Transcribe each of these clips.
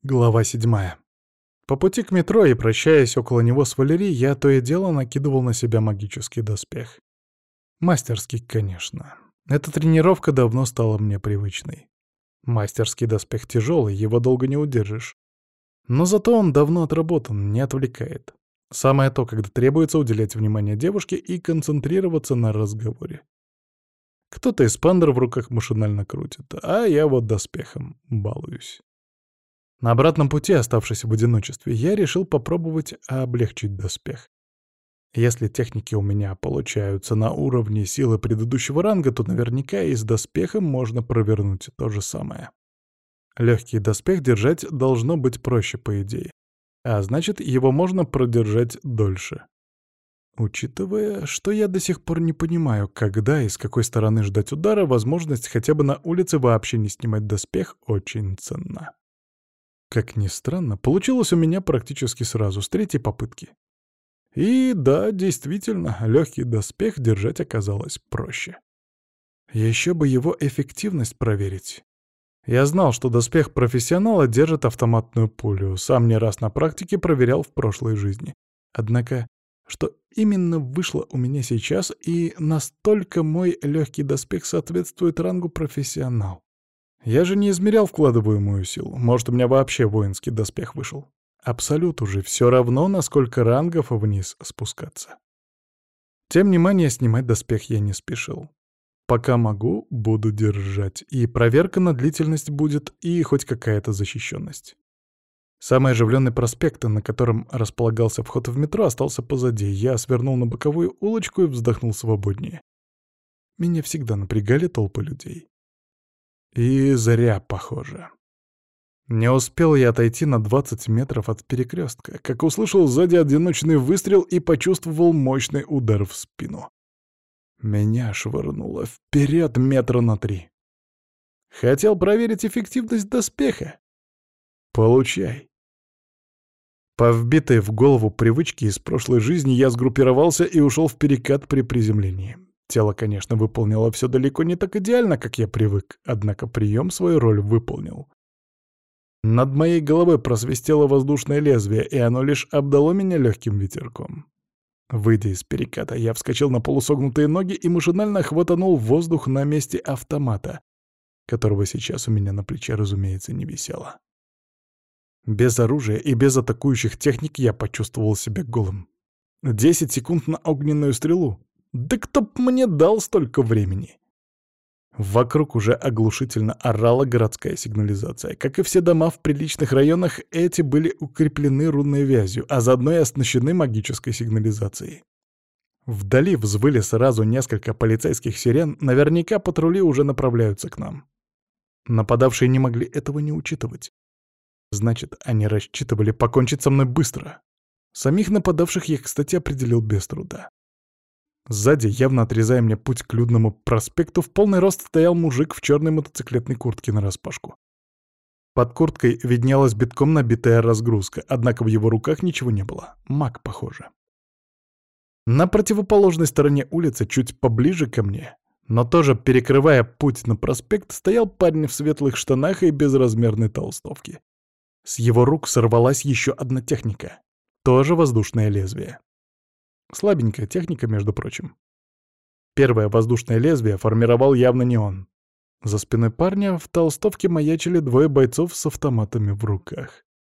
Глава 7. По пути к метро и прощаясь около него с Валерией, я то и дело накидывал на себя магический доспех. Мастерский, конечно. Эта тренировка давно стала мне привычной. Мастерский доспех тяжелый, его долго не удержишь. Но зато он давно отработан, не отвлекает. Самое то, когда требуется уделять внимание девушке и концентрироваться на разговоре. Кто-то из пандер в руках машинально крутит, а я вот доспехом балуюсь. На обратном пути, оставшись в одиночестве, я решил попробовать облегчить доспех. Если техники у меня получаются на уровне силы предыдущего ранга, то наверняка и с доспехом можно провернуть то же самое. Легкий доспех держать должно быть проще, по идее. А значит, его можно продержать дольше. Учитывая, что я до сих пор не понимаю, когда и с какой стороны ждать удара, возможность хотя бы на улице вообще не снимать доспех очень ценна. Как ни странно, получилось у меня практически сразу, с третьей попытки. И да, действительно, легкий доспех держать оказалось проще. Еще бы его эффективность проверить. Я знал, что доспех профессионала держит автоматную пулю, сам не раз на практике проверял в прошлой жизни. Однако, что именно вышло у меня сейчас, и настолько мой легкий доспех соответствует рангу профессионал? Я же не измерял вкладываемую силу. Может, у меня вообще воинский доспех вышел. Абсолюту же все равно, на сколько рангов вниз спускаться. Тем не менее, снимать доспех я не спешил. Пока могу, буду держать. И проверка на длительность будет, и хоть какая-то защищенность. Самый оживленный проспект, на котором располагался вход в метро, остался позади. Я свернул на боковую улочку и вздохнул свободнее. Меня всегда напрягали толпы людей. И зря, похоже. Не успел я отойти на 20 метров от перекрестка, как услышал сзади одиночный выстрел и почувствовал мощный удар в спину. Меня швырнуло вперед метра на 3. Хотел проверить эффективность доспеха? Получай. По вбитой в голову привычке из прошлой жизни я сгруппировался и ушел в перекат при приземлении. Тело, конечно, выполнило все далеко не так идеально, как я привык, однако прием свою роль выполнил. Над моей головой просвистело воздушное лезвие, и оно лишь обдало меня легким ветерком. Выйдя из переката, я вскочил на полусогнутые ноги и машинально хватанул воздух на месте автомата, которого сейчас у меня на плече, разумеется, не висело. Без оружия и без атакующих техник я почувствовал себя голым. 10 секунд на огненную стрелу. Да кто б мне дал столько времени? Вокруг уже оглушительно орала городская сигнализация. Как и все дома в приличных районах, эти были укреплены рунной вязью, а заодно и оснащены магической сигнализацией. Вдали взвыли сразу несколько полицейских сирен, наверняка патрули уже направляются к нам. Нападавшие не могли этого не учитывать. Значит, они рассчитывали покончить со мной быстро. Самих нападавших я, кстати, определил без труда. Сзади, явно отрезая мне путь к Людному проспекту, в полный рост стоял мужик в черной мотоциклетной куртке нараспашку. Под курткой виднелась битком набитая разгрузка, однако в его руках ничего не было. Маг, похоже. На противоположной стороне улицы, чуть поближе ко мне, но тоже перекрывая путь на проспект, стоял парень в светлых штанах и безразмерной толстовке. С его рук сорвалась еще одна техника. Тоже воздушное лезвие. Слабенькая техника, между прочим. Первое воздушное лезвие формировал явно не он. За спиной парня в толстовке маячили двое бойцов с автоматами в руках.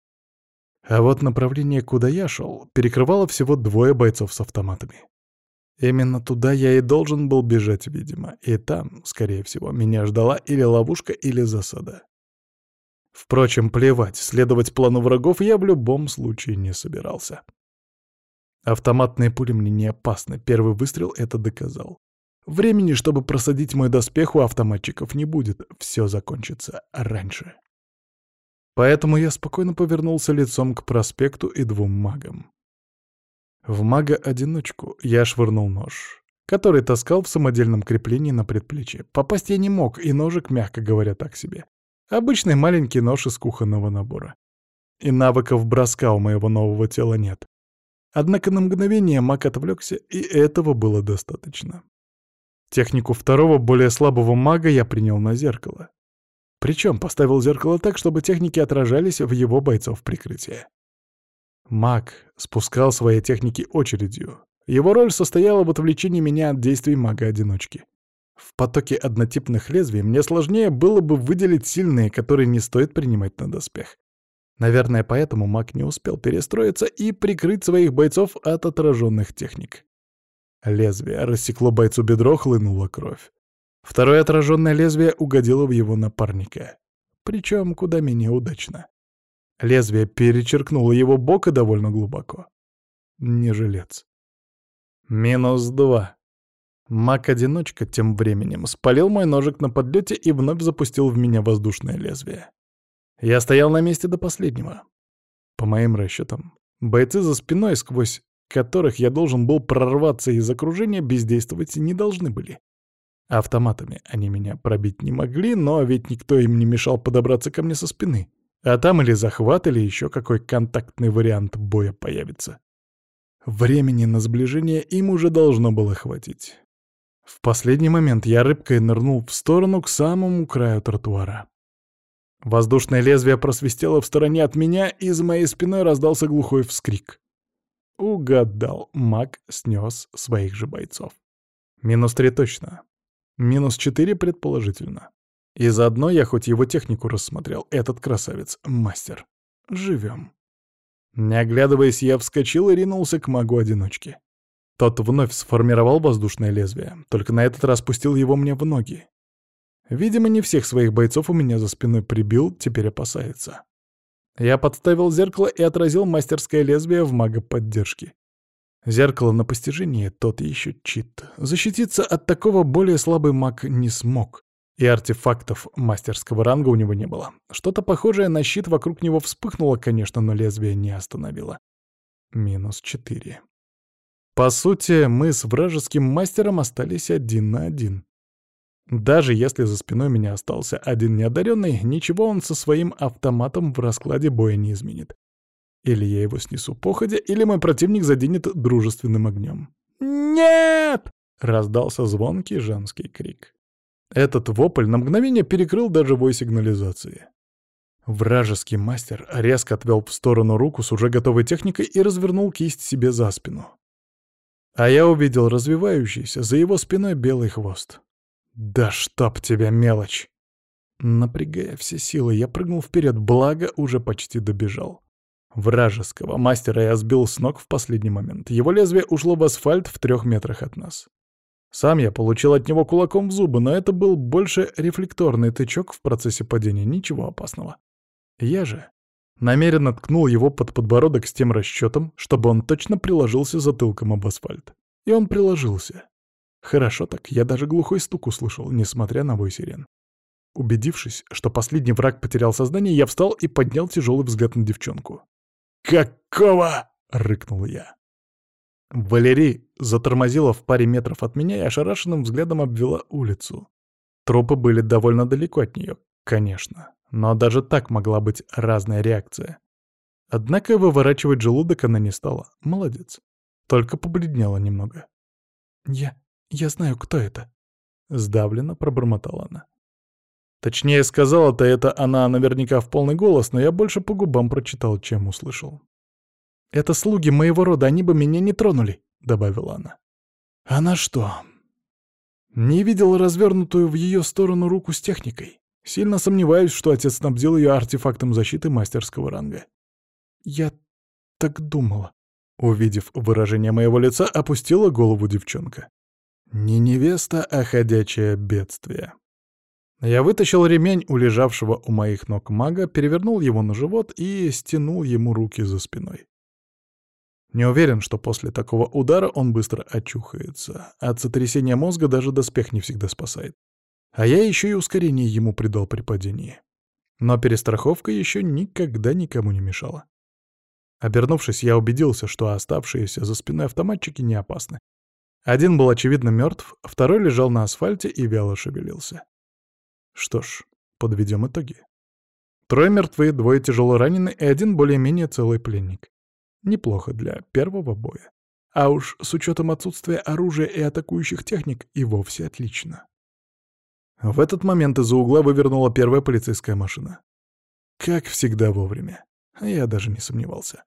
А вот направление, куда я шел, перекрывало всего двое бойцов с автоматами. Именно туда я и должен был бежать, видимо. И там, скорее всего, меня ждала или ловушка, или засада. Впрочем, плевать, следовать плану врагов я в любом случае не собирался. Автоматные пули мне не опасны, первый выстрел это доказал. Времени, чтобы просадить мой доспех, у автоматчиков не будет, все закончится раньше. Поэтому я спокойно повернулся лицом к проспекту и двум магам. В мага-одиночку я швырнул нож, который таскал в самодельном креплении на предплечье. Попасть я не мог, и ножик, мягко говоря, так себе. Обычный маленький нож из кухонного набора. И навыков броска у моего нового тела нет. Однако на мгновение маг отвлекся, и этого было достаточно. Технику второго, более слабого мага я принял на зеркало. Причем поставил зеркало так, чтобы техники отражались в его бойцов прикрытия. Маг спускал свои техники очередью. Его роль состояла в отвлечении меня от действий мага-одиночки. В потоке однотипных лезвий мне сложнее было бы выделить сильные, которые не стоит принимать на доспех. Наверное, поэтому маг не успел перестроиться и прикрыть своих бойцов от отраженных техник. Лезвие рассекло бойцу бедро, хлынула кровь. Второе отраженное лезвие угодило в его напарника. Причем куда менее удачно. Лезвие перечеркнуло его бок и довольно глубоко. Не жилец. -2. Маг-одиночка тем временем спалил мой ножик на подлете и вновь запустил в меня воздушное лезвие. Я стоял на месте до последнего. По моим расчетам, бойцы за спиной, сквозь которых я должен был прорваться из окружения, бездействовать не должны были. Автоматами они меня пробить не могли, но ведь никто им не мешал подобраться ко мне со спины. А там или захват, или еще какой контактный вариант боя появится. Времени на сближение им уже должно было хватить. В последний момент я рыбкой нырнул в сторону к самому краю тротуара. Воздушное лезвие просвистело в стороне от меня, и за моей спиной раздался глухой вскрик. Угадал, маг снес своих же бойцов. -3 точно. -4 предположительно. И заодно я хоть его технику рассмотрел, этот красавец, мастер. Живем. Не оглядываясь, я вскочил и ринулся к магу-одиночке. Тот вновь сформировал воздушное лезвие, только на этот раз пустил его мне в ноги. Видимо, не всех своих бойцов у меня за спиной прибил, теперь опасается. Я подставил зеркало и отразил мастерское лезвие в мага поддержки. Зеркало на постижение — тот еще чит. Защититься от такого более слабый маг не смог. И артефактов мастерского ранга у него не было. Что-то похожее на щит вокруг него вспыхнуло, конечно, но лезвие не остановило. -4. По сути, мы с вражеским мастером остались 1 на 1. Даже если за спиной меня остался один неодаренный, ничего он со своим автоматом в раскладе боя не изменит. Или я его снесу походя, или мой противник заденет дружественным огнем. «Нет!» — раздался звонкий женский крик. Этот вопль на мгновение перекрыл даже вой сигнализации. Вражеский мастер резко отвел в сторону руку с уже готовой техникой и развернул кисть себе за спину. А я увидел развивающийся за его спиной белый хвост. «Да чтоб тебя, мелочь!» Напрягая все силы, я прыгнул вперед, благо уже почти добежал. Вражеского мастера я сбил с ног в последний момент. Его лезвие ушло в асфальт в 3 метрах от нас. Сам я получил от него кулаком в зубы, но это был больше рефлекторный тычок в процессе падения, ничего опасного. Я же намеренно ткнул его под подбородок с тем расчетом, чтобы он точно приложился затылком об асфальт. И он приложился. Хорошо так, я даже глухой стук услышал, несмотря на вой сирен. Убедившись, что последний враг потерял сознание, я встал и поднял тяжелый взгляд на девчонку. «Какого?» — рыкнул я. Валерий затормозила в паре метров от меня и ошарашенным взглядом обвела улицу. Трупы были довольно далеко от нее, конечно, но даже так могла быть разная реакция. Однако выворачивать желудок она не стала. Молодец. Только побледнела немного. «Я знаю, кто это», — сдавленно пробормотала она. Точнее, сказала-то это она наверняка в полный голос, но я больше по губам прочитал, чем услышал. «Это слуги моего рода, они бы меня не тронули», — добавила она. «Она что, не видела развернутую в ее сторону руку с техникой? Сильно сомневаюсь, что отец снабдил ее артефактом защиты мастерского ранга». «Я так думала», — увидев выражение моего лица, опустила голову девчонка. Не невеста, а ходячее бедствие. Я вытащил ремень у лежавшего у моих ног мага, перевернул его на живот и стянул ему руки за спиной. Не уверен, что после такого удара он быстро очухается. От сотрясения мозга даже доспех не всегда спасает. А я еще и ускорение ему придал при падении. Но перестраховка еще никогда никому не мешала. Обернувшись, я убедился, что оставшиеся за спиной автоматчики не опасны. Один был, очевидно, мертв, второй лежал на асфальте и вяло шевелился. Что ж, подведем итоги. 3 мертвы, 2 тяжело ранены и 1 более-менее целый пленник. Неплохо для первого боя. А уж с учетом отсутствия оружия и атакующих техник и вовсе отлично. В этот момент из-за угла вывернула первая полицейская машина. Как всегда вовремя. Я даже не сомневался.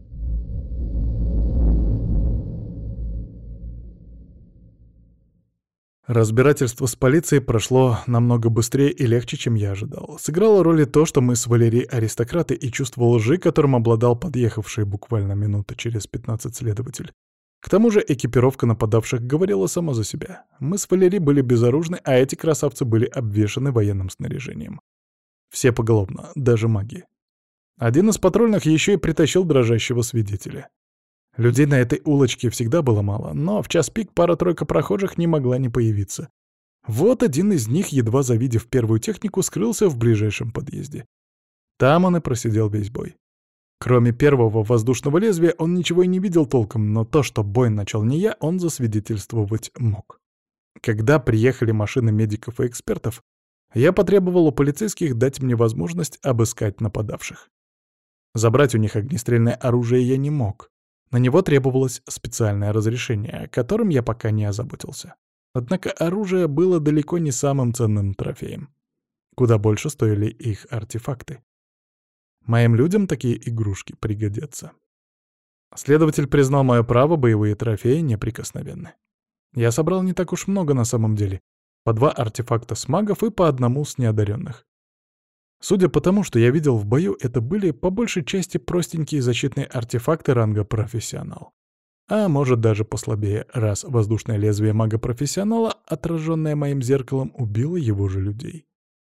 Разбирательство с полицией прошло намного быстрее и легче, чем я ожидал. Сыграло роль и то, что мы с Валерией аристократы, и чувство лжи, которым обладал подъехавший буквально минуты через 15 следователь. К тому же экипировка нападавших говорила сама за себя. Мы с Валерией были безоружны, а эти красавцы были обвешаны военным снаряжением. Все поголовно, даже маги. Один из патрульных еще и притащил дрожащего свидетеля. Людей на этой улочке всегда было мало, но в час пик пара-тройка прохожих не могла не появиться. Вот один из них, едва завидев первую технику, скрылся в ближайшем подъезде. Там он и просидел весь бой. Кроме первого воздушного лезвия, он ничего и не видел толком, но то, что бой начал не я, он засвидетельствовать мог. Когда приехали машины медиков и экспертов, я потребовал у полицейских дать мне возможность обыскать нападавших. Забрать у них огнестрельное оружие я не мог. На него требовалось специальное разрешение, которым я пока не озаботился. Однако оружие было далеко не самым ценным трофеем. Куда больше стоили их артефакты. Моим людям такие игрушки пригодятся. Следователь признал мое право, боевые трофеи неприкосновенны. Я собрал не так уж много на самом деле. По 2 артефакта с магов и по 1 с неодаренных. Судя по тому, что я видел в бою, это были по большей части простенькие защитные артефакты ранга профессионал. А может даже послабее, раз воздушное лезвие мага-профессионала, отраженное моим зеркалом, убило его же людей.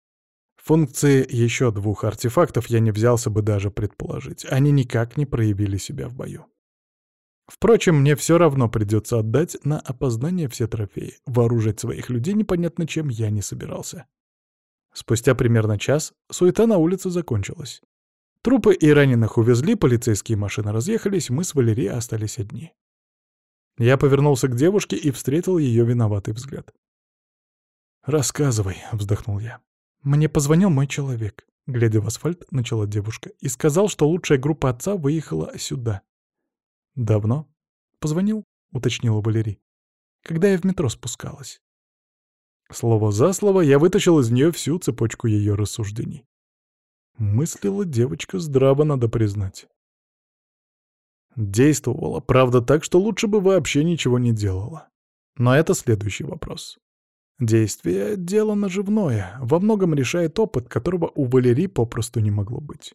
Функции еще 2 артефактов я не взялся бы даже предположить. Они никак не проявили себя в бою. Впрочем, мне все равно придется отдать на опознание все трофеи. Вооружать своих людей непонятно чем я не собирался. Спустя примерно час суета на улице закончилась. Трупы и раненых увезли, полицейские машины разъехались, мы с Валерией остались одни. Я повернулся к девушке и встретил ее виноватый взгляд. «Рассказывай», — вздохнул я. «Мне позвонил мой человек», — глядя в асфальт, начала девушка, и сказал, что лучшая группа отца выехала сюда. «Давно?» «Позвонил», — уточнила Валерий. «Когда я в метро спускалась». Слово за слово я вытащил из нее всю цепочку ее рассуждений. Мыслила девочка здраво, надо признать. Действовала, правда, так, что лучше бы вообще ничего не делала. Но это следующий вопрос. Действие — дело наживное, во многом решает опыт, которого у Валерии попросту не могло быть.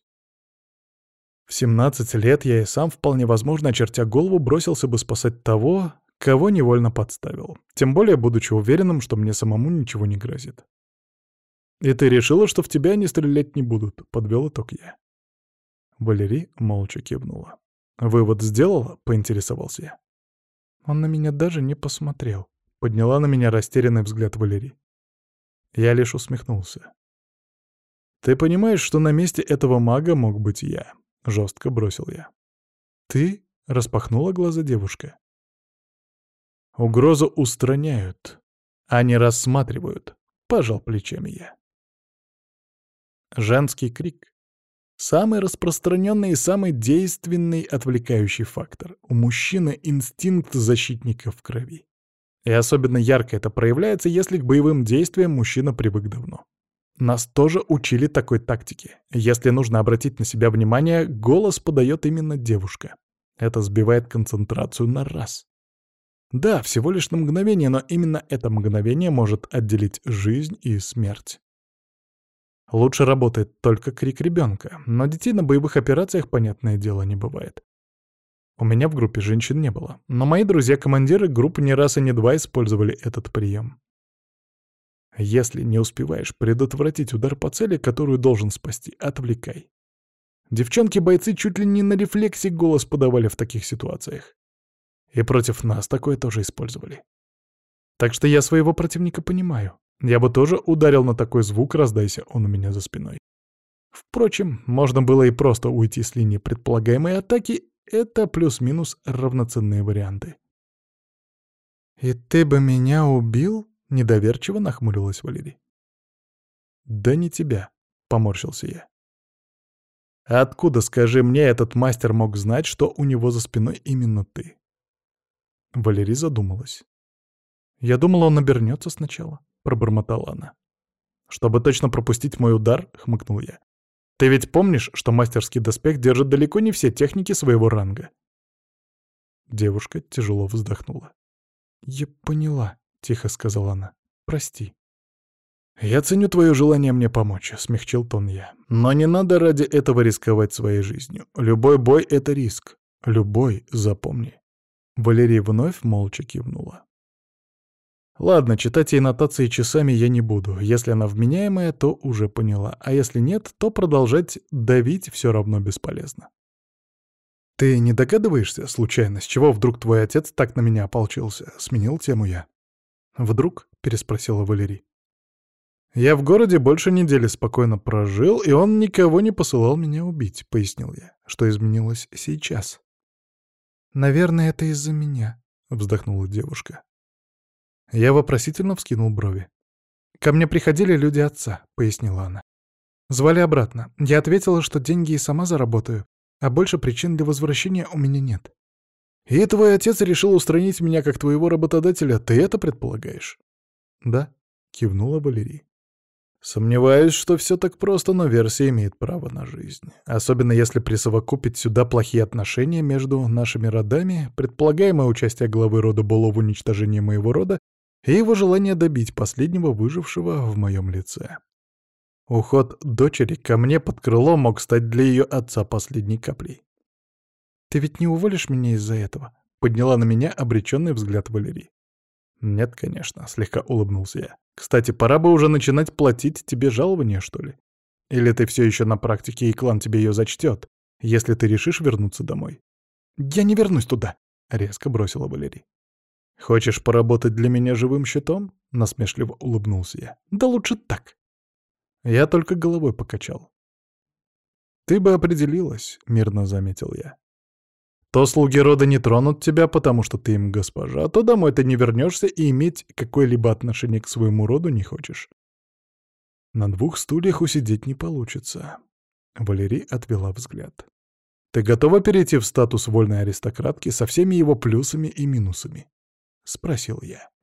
В 17 лет я и сам, вполне возможно, очертя голову, бросился бы спасать того, кого невольно подставил, тем более будучи уверенным, что мне самому ничего не грозит. «И ты решила, что в тебя они стрелять не будут?» — подвел итог я. Валерий молча кивнула. «Вывод сделала?» — поинтересовался я. Он на меня даже не посмотрел. Подняла на меня растерянный взгляд Валерий. Я лишь усмехнулся. «Ты понимаешь, что на месте этого мага мог быть я?» — жестко бросил я. «Ты?» — распахнула глаза девушка. «Угрозу устраняют, а не рассматривают», — пожал плечами я. Женский крик — самый распространенный и самый действенный отвлекающий фактор. У мужчины инстинкт защитника в крови. И особенно ярко это проявляется, если к боевым действиям мужчина привык давно. Нас тоже учили такой тактике. Если нужно обратить на себя внимание, голос подает именно девушка. Это сбивает концентрацию на раз. Да, всего лишь на мгновение, но именно это мгновение может отделить жизнь и смерть. Лучше работает только крик ребенка, но детей на боевых операциях, понятное дело, не бывает. У меня в группе женщин не было, но мои друзья-командиры группы не раз и не два использовали этот прием. Если не успеваешь предотвратить удар по цели, которую должен спасти, отвлекай. Девчонки-бойцы чуть ли не на рефлексе голос подавали в таких ситуациях. И против нас такое тоже использовали. Так что я своего противника понимаю. Я бы тоже ударил на такой звук, раздайся он у меня за спиной. Впрочем, можно было и просто уйти с линии предполагаемой атаки. Это плюс-минус равноценные варианты. «И ты бы меня убил?» — недоверчиво нахмурилась Валерий. «Да не тебя», — поморщился я. «Откуда, скажи мне, этот мастер мог знать, что у него за спиной именно ты?» Валерий задумалась. «Я думала, он обернется сначала», — пробормотала она. «Чтобы точно пропустить мой удар?» — хмыкнул я. «Ты ведь помнишь, что мастерский доспех держит далеко не все техники своего ранга?» Девушка тяжело вздохнула. «Я поняла», — тихо сказала она. «Прости». «Я ценю твое желание мне помочь», — смягчил тон я. «Но не надо ради этого рисковать своей жизнью. Любой бой — это риск. Любой, запомни». Валерия вновь молча кивнула. «Ладно, читать ей нотации часами я не буду. Если она вменяемая, то уже поняла. А если нет, то продолжать давить все равно бесполезно». «Ты не догадываешься, случайно, с чего вдруг твой отец так на меня ополчился?» — сменил тему я. «Вдруг?» — переспросила Валерий. «Я в городе больше недели спокойно прожил, и он никого не посылал меня убить», — пояснил я. «Что изменилось сейчас?» «Наверное, это из-за меня», — вздохнула девушка. Я вопросительно вскинул брови. «Ко мне приходили люди отца», — пояснила она. «Звали обратно. Я ответила, что деньги и сама заработаю, а больше причин для возвращения у меня нет». «И твой отец решил устранить меня как твоего работодателя, ты это предполагаешь?» «Да», — кивнула Валерий. «Сомневаюсь, что все так просто, но версия имеет право на жизнь. Особенно если присовокупить сюда плохие отношения между нашими родами, предполагаемое участие главы рода Боло в уничтожении моего рода и его желание добить последнего выжившего в моем лице. Уход дочери ко мне под крыло мог стать для ее отца последней каплей. «Ты ведь не уволишь меня из-за этого?» — подняла на меня обреченный взгляд Валерии. «Нет, конечно», — слегка улыбнулся я. «Кстати, пора бы уже начинать платить тебе жалование, что ли? Или ты все еще на практике, и клан тебе ее зачтет, если ты решишь вернуться домой?» «Я не вернусь туда», — резко бросила Валерий. «Хочешь поработать для меня живым щитом?» — насмешливо улыбнулся я. «Да лучше так». Я только головой покачал. «Ты бы определилась», — мирно заметил я. «То слуги рода не тронут тебя, потому что ты им госпожа, а то домой ты не вернешься и иметь какое-либо отношение к своему роду не хочешь. На двух стульях усидеть не получится». Валерий отвела взгляд. «Ты готова перейти в статус вольной аристократки со всеми его плюсами и минусами?» — спросил я.